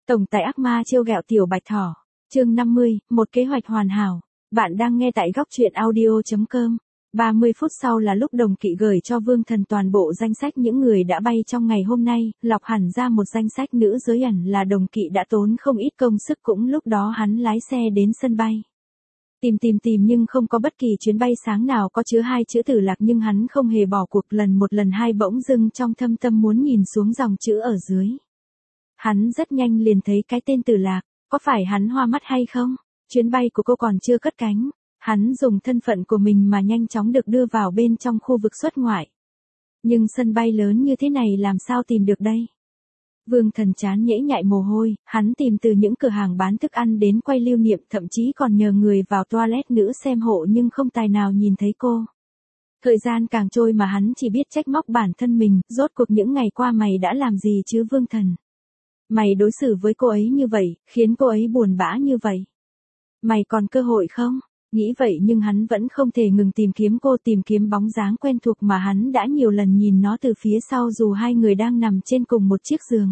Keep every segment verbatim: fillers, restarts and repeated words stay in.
Tổng tài ác ma trêu ghẹo tiểu bạch thỏ. Chương năm mươi, một kế hoạch hoàn hảo. Bạn đang nghe tại góc truyện audio chấm com. ba mươi phút sau là lúc Đồng Kỵ gửi cho Vương Thần toàn bộ danh sách những người đã bay trong ngày hôm nay, lọc hẳn ra một danh sách nữ giới ẩn là Đồng Kỵ đã tốn không ít công sức, cũng lúc đó hắn lái xe đến sân bay. Tìm tìm tìm nhưng không có bất kỳ chuyến bay sáng nào có chứa hai chữ Tử Lạc, nhưng hắn không hề bỏ cuộc, lần một lần hai bỗng dưng trong thâm tâm muốn nhìn xuống dòng chữ ở dưới. Hắn rất nhanh liền thấy cái tên Tử Lạc, có phải hắn hoa mắt hay không? Chuyến bay của cô còn chưa cất cánh, hắn dùng thân phận của mình mà nhanh chóng được đưa vào bên trong khu vực xuất ngoại. Nhưng sân bay lớn như thế này làm sao tìm được đây? Vương Thần chán nhễ nhại mồ hôi, hắn tìm từ những cửa hàng bán thức ăn đến quay lưu niệm, thậm chí còn nhờ người vào toilet nữ xem hộ nhưng không tài nào nhìn thấy cô. Thời gian càng trôi mà hắn chỉ biết trách móc bản thân mình, rốt cuộc những ngày qua mày đã làm gì chứ Vương Thần? Mày đối xử với cô ấy như vậy, khiến cô ấy buồn bã như vậy. Mày còn cơ hội không? Nghĩ vậy nhưng hắn vẫn không thể ngừng tìm kiếm cô, tìm kiếm bóng dáng quen thuộc mà hắn đã nhiều lần nhìn nó từ phía sau dù hai người đang nằm trên cùng một chiếc giường.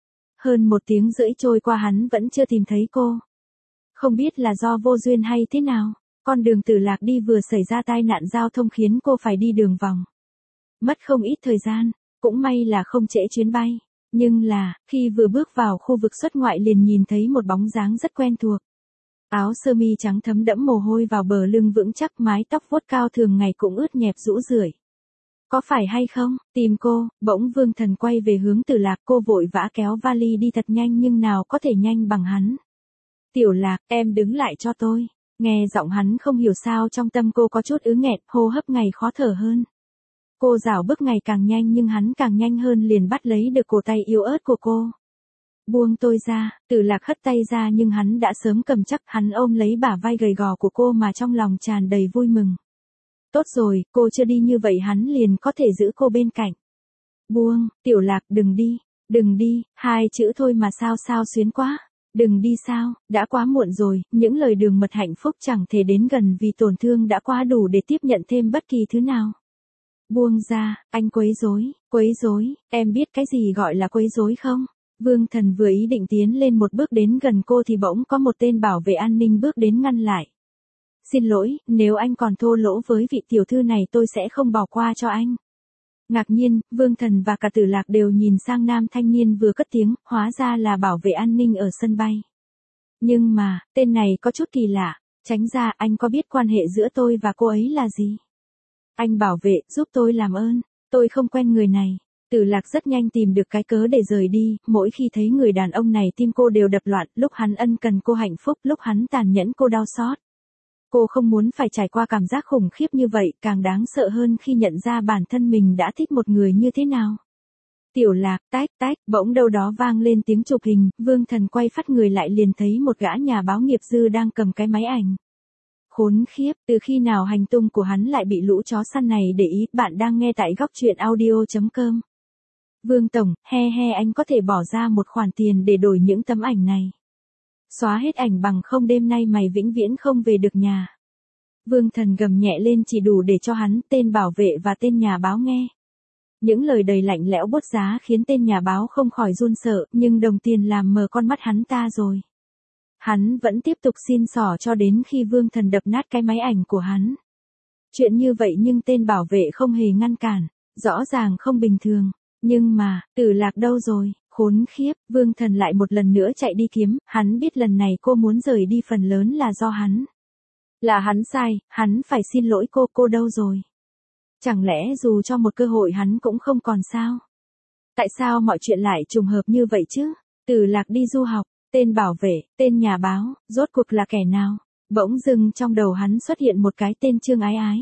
Hơn một tiếng rưỡi trôi qua hắn vẫn chưa tìm thấy cô. Không biết là do vô duyên hay thế nào, con đường Tử Lạc đi vừa xảy ra tai nạn giao thông khiến cô phải đi đường vòng. Mất không ít thời gian, cũng may là không trễ chuyến bay. Nhưng là, khi vừa bước vào khu vực xuất ngoại liền nhìn thấy một bóng dáng rất quen thuộc. Áo sơ mi trắng thấm đẫm mồ hôi vào bờ lưng vững chắc, mái tóc vuốt cao thường ngày cũng ướt nhẹp rũ rượi. Có phải hay không? Tìm cô, bỗng Vương Thần quay về hướng Tử Lạc, cô vội vã kéo vali đi thật nhanh nhưng nào có thể nhanh bằng hắn. Tiểu Lạc, em đứng lại cho tôi. Nghe giọng hắn không hiểu sao trong tâm cô có chút ứ nghẹt, hô hấp ngày khó thở hơn. Cô dạo bước ngày càng nhanh nhưng hắn càng nhanh hơn liền bắt lấy được cổ tay yếu ớt của cô. Buông tôi ra, Tử Lạc hất tay ra nhưng hắn đã sớm cầm chắc, hắn ôm lấy bả vai gầy gò của cô mà trong lòng tràn đầy vui mừng. Tốt rồi, cô chưa đi như vậy hắn liền có thể giữ cô bên cạnh. Buông, Tiểu Lạc, đừng đi, đừng đi, hai chữ thôi mà sao sao xuyến quá. Đừng đi sao, đã quá muộn rồi, những lời đường mật hạnh phúc chẳng thể đến gần vì tổn thương đã quá đủ để tiếp nhận thêm bất kỳ thứ nào. Buông ra, anh quấy rối, quấy rối, em biết cái gì gọi là quấy rối không? Vương Thần vừa ý định tiến lên một bước đến gần cô thì bỗng có một tên bảo vệ an ninh bước đến ngăn lại. Xin lỗi, nếu anh còn thô lỗ với vị tiểu thư này tôi sẽ không bỏ qua cho anh. Ngạc nhiên, Vương Thần và cả Tử Lạc đều nhìn sang nam thanh niên vừa cất tiếng, hóa ra là bảo vệ an ninh ở sân bay. Nhưng mà, tên này có chút kỳ lạ, tránh ra, anh có biết quan hệ giữa tôi và cô ấy là gì? Anh bảo vệ, giúp tôi làm ơn, tôi không quen người này. Tử Lạc rất nhanh tìm được cái cớ để rời đi, mỗi khi thấy người đàn ông này tim cô đều đập loạn, lúc hắn ân cần cô hạnh phúc, lúc hắn tàn nhẫn cô đau xót. Cô không muốn phải trải qua cảm giác khủng khiếp như vậy, càng đáng sợ hơn khi nhận ra bản thân mình đã thích một người như thế nào. Tiểu Lạc, tách tách, bỗng đâu đó vang lên tiếng chụp hình, Vương Thần quay phát người lại liền thấy một gã nhà báo nghiệp dư đang cầm cái máy ảnh. Khốn khiếp, từ khi nào hành tung của hắn lại bị lũ chó săn này để ý? Bạn đang nghe tại góc truyện audio chấm com. Vương Tổng, he he, anh có thể bỏ ra một khoản tiền để đổi những tấm ảnh này. Xóa hết ảnh bằng không đêm nay mày vĩnh viễn không về được nhà. Vương Thần gầm nhẹ lên chỉ đủ để cho hắn, tên bảo vệ và tên nhà báo nghe. Những lời đầy lạnh lẽo bốt giá khiến tên nhà báo không khỏi run sợ, nhưng đồng tiền làm mờ con mắt hắn ta rồi. Hắn vẫn tiếp tục xin xỏ cho đến khi Vương Thần đập nát cái máy ảnh của hắn. Chuyện như vậy nhưng tên bảo vệ không hề ngăn cản, rõ ràng không bình thường. Nhưng mà, Tử Lạc đâu rồi? Khốn khiếp, Vương Thần lại một lần nữa chạy đi kiếm, hắn biết lần này cô muốn rời đi phần lớn là do hắn. Là hắn sai, hắn phải xin lỗi cô, cô đâu rồi? Chẳng lẽ dù cho một cơ hội hắn cũng không còn sao? Tại sao mọi chuyện lại trùng hợp như vậy chứ? Tử Lạc đi du học, tên bảo vệ, tên nhà báo, rốt cuộc là kẻ nào? Bỗng dưng trong đầu hắn xuất hiện một cái tên Trương Ái Ái.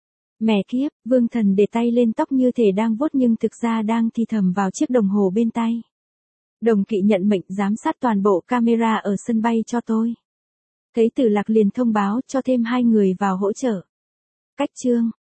Mẹ kiếp, Vương Thần để tay lên tóc như thể đang vuốt nhưng thực ra đang thì thầm vào chiếc đồng hồ bên tay. Đồng Kỵ nhận mệnh giám sát toàn bộ camera ở sân bay cho tôi. Thấy Tử Lạc liền thông báo cho thêm hai người vào hỗ trợ. Cách chương,